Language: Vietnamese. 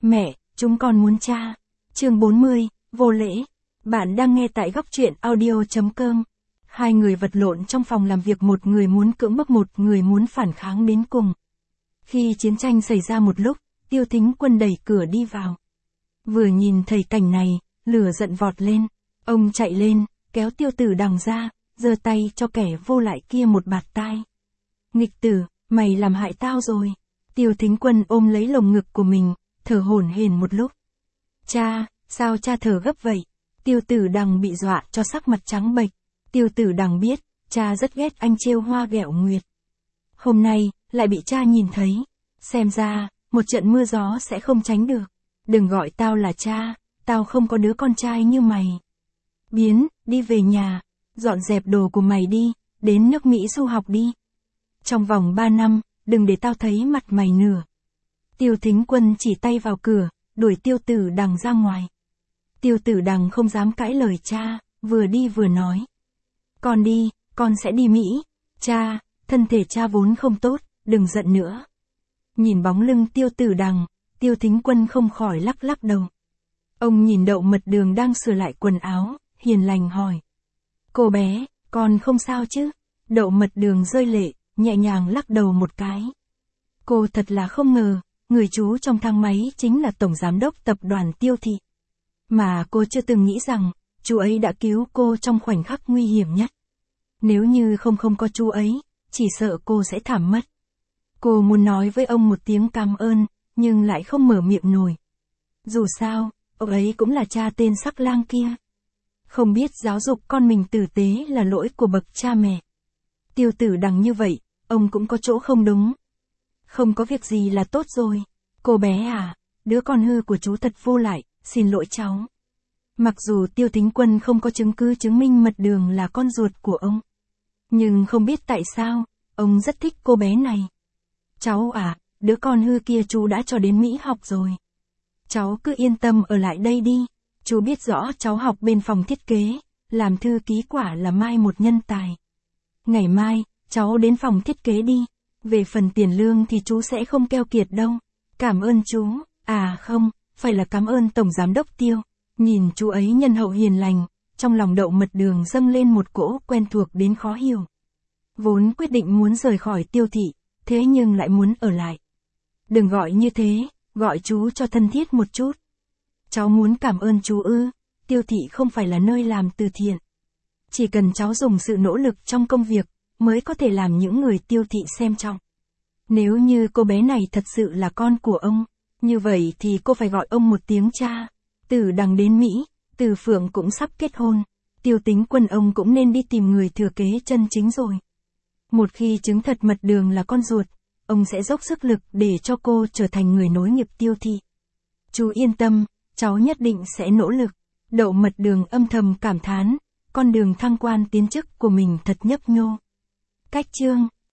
Mẹ, chúng con muốn cha. Chương 40, vô lễ. Bạn đang nghe tại góc truyện audio.com. Hai người vật lộn trong phòng làm việc, một người muốn cưỡng bức, một người muốn phản kháng đến cùng. Khi chiến tranh xảy ra một lúc, Tiêu Thính Quân đẩy cửa đi vào. Vừa nhìn thấy cảnh này, lửa giận vọt lên. Ông chạy lên, kéo Tiêu Tử Đằng ra, giơ tay cho kẻ vô lại kia một bạt tai. Nghịch tử, mày làm hại tao rồi. Tiêu Thính Quân ôm lấy lồng ngực của mình, thở hổn hển một lúc. Cha, sao cha thở gấp vậy? Tiêu Tử Đằng bị dọa cho sắc mặt trắng bệch. Tiêu Tử Đằng biết, cha rất ghét anh trêu hoa ghẹo nguyệt. Hôm nay, lại bị cha nhìn thấy. Xem ra, một trận mưa gió sẽ không tránh được. Đừng gọi tao là cha, tao không có đứa con trai như mày. Biến, đi về nhà, dọn dẹp đồ của mày đi, đến nước Mỹ du học đi. Trong vòng 3 năm, đừng để tao thấy mặt mày nữa. Tiêu Thính Quân chỉ tay vào cửa, đuổi Tiêu Tử Đằng ra ngoài. Tiêu Tử Đằng không dám cãi lời cha, vừa đi vừa nói. Con đi, con sẽ đi Mỹ. Cha, thân thể cha vốn không tốt, đừng giận nữa. Nhìn bóng lưng Tiêu Tử Đằng, Tiêu Thính Quân không khỏi lắc lắc đầu. Ông nhìn Đậu Mật Đường đang sửa lại quần áo, hiền lành hỏi. Cô bé, con không sao chứ? Đậu Mật Đường rơi lệ, nhẹ nhàng lắc đầu một cái. Cô thật là không ngờ, người chú trong thang máy chính là Tổng Giám đốc Tập đoàn Tiêu Thị. Mà cô chưa từng nghĩ rằng, chú ấy đã cứu cô trong khoảnh khắc nguy hiểm nhất. Nếu như không có chú ấy, chỉ sợ cô sẽ thảm mất. Cô muốn nói với ông một tiếng cảm ơn, nhưng lại không mở miệng nổi. Dù sao, ông ấy cũng là cha tên sắc lang kia. Không biết giáo dục con mình tử tế là lỗi của bậc cha mẹ. Tiêu Tử Đằng như vậy, ông cũng có chỗ không đúng. Không có việc gì là tốt rồi. Cô bé à, đứa con hư của chú thật vô lại, xin lỗi cháu. Mặc dù Tiêu Thính Quân không có chứng cứ chứng minh Mật Đường là con ruột của ông. Nhưng không biết tại sao, ông rất thích cô bé này. Cháu à, đứa con hư kia chú đã cho đến Mỹ học rồi. Cháu cứ yên tâm ở lại đây đi. Chú biết rõ cháu học bên phòng thiết kế, làm thư ký quả là mai một nhân tài. Ngày mai, cháu đến phòng thiết kế đi. Về phần tiền lương thì chú sẽ không keo kiệt đâu. Cảm ơn chú. À không, phải là cảm ơn Tổng Giám đốc Tiêu. Nhìn chú ấy nhân hậu hiền lành, trong lòng Đậu Mật Đường dâng lên một cỗ quen thuộc đến khó hiểu. Vốn quyết định muốn rời khỏi Tiêu Thị, thế nhưng lại muốn ở lại. Đừng gọi như thế, gọi chú cho thân thiết một chút. Cháu muốn cảm ơn chú ư? Tiêu Thị không phải là nơi làm từ thiện. Chỉ cần cháu dùng sự nỗ lực trong công việc, mới có thể làm những người Tiêu Thị xem trọng. Nếu như cô bé này thật sự là con của ông, như vậy thì cô phải gọi ông một tiếng cha. Tử Đằng đến Mỹ, Từ Phượng cũng sắp kết hôn. Tiêu Thính Quân ông cũng nên đi tìm người thừa kế chân chính rồi. Một khi chứng thật Mật Đường là con ruột, ông sẽ dốc sức lực để cho cô trở thành người nối nghiệp Tiêu Thị. Chú yên tâm, cháu nhất định sẽ nỗ lực. Đậu Mật Đường âm thầm cảm thán, con đường thăng quan tiến chức của mình thật nhấp nhô. Cách chương